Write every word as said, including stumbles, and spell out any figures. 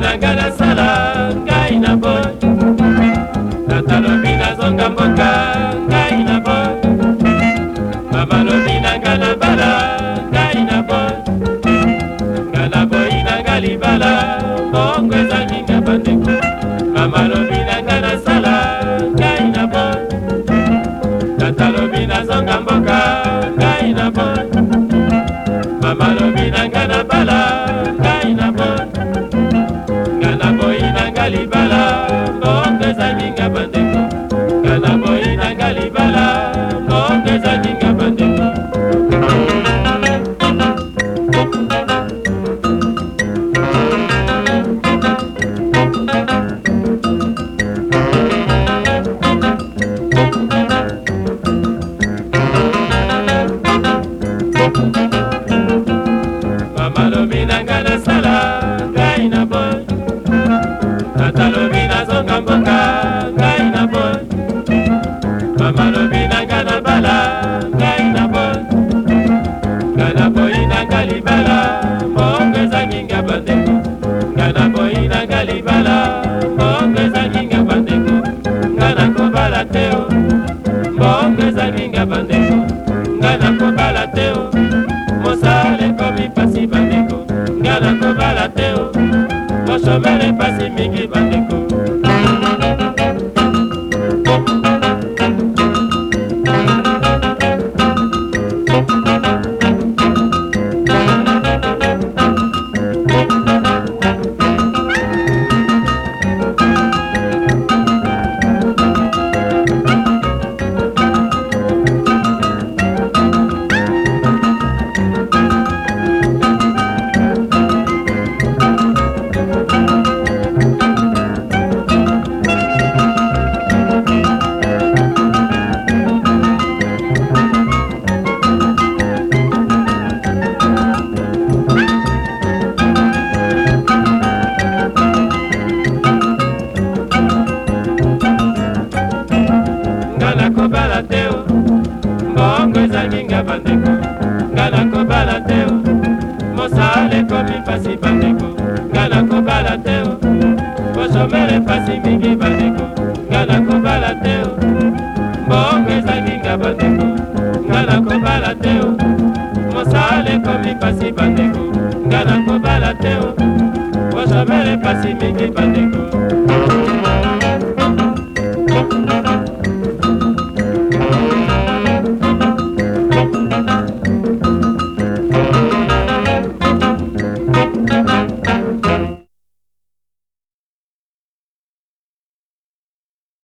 nanga nasala ngai na boy tata lobi nazonga mboka ngai na boy mama lobi nanga na bala ngai na boy nga na boy nanga libala bongo ezangi nga bandeko mama lobi nanga nasala ngai na boy tata lobi nazonga mboka ngai na boy mama lobi nanga na bala ngai na boy nga na boy nanga libala bongo ezangi nga bandeko nga na boy nanga libala bongo ezangi nga bandeko mama lobi nanga nasala ngai na boy tata lobi nazonga mboka ngai na boy mama lobi nanga na bala ngai na boy nga na boy nanga libala bongo ezangi nga bandeko nga na boy nanga libala bongo ezangi nga bandeko nga na kobala te o bongo ezangi nga bandeko nga na kobala te o mosala ekomi pasi bandeko nga na kobala te o moshomele pasi mingi bandeko kobala teo mbongo ezangi nga bandeko nga na kobala teo mosala ekomi pasi bandeko nga na kobala teo boshomele pasi mingi bandeko nga na kobala teo mbongo ezangi nga bandeko nga na kobala teo mosala ekomi pasi bandeko nga na kobala teo boshomele pasi mingi bandeko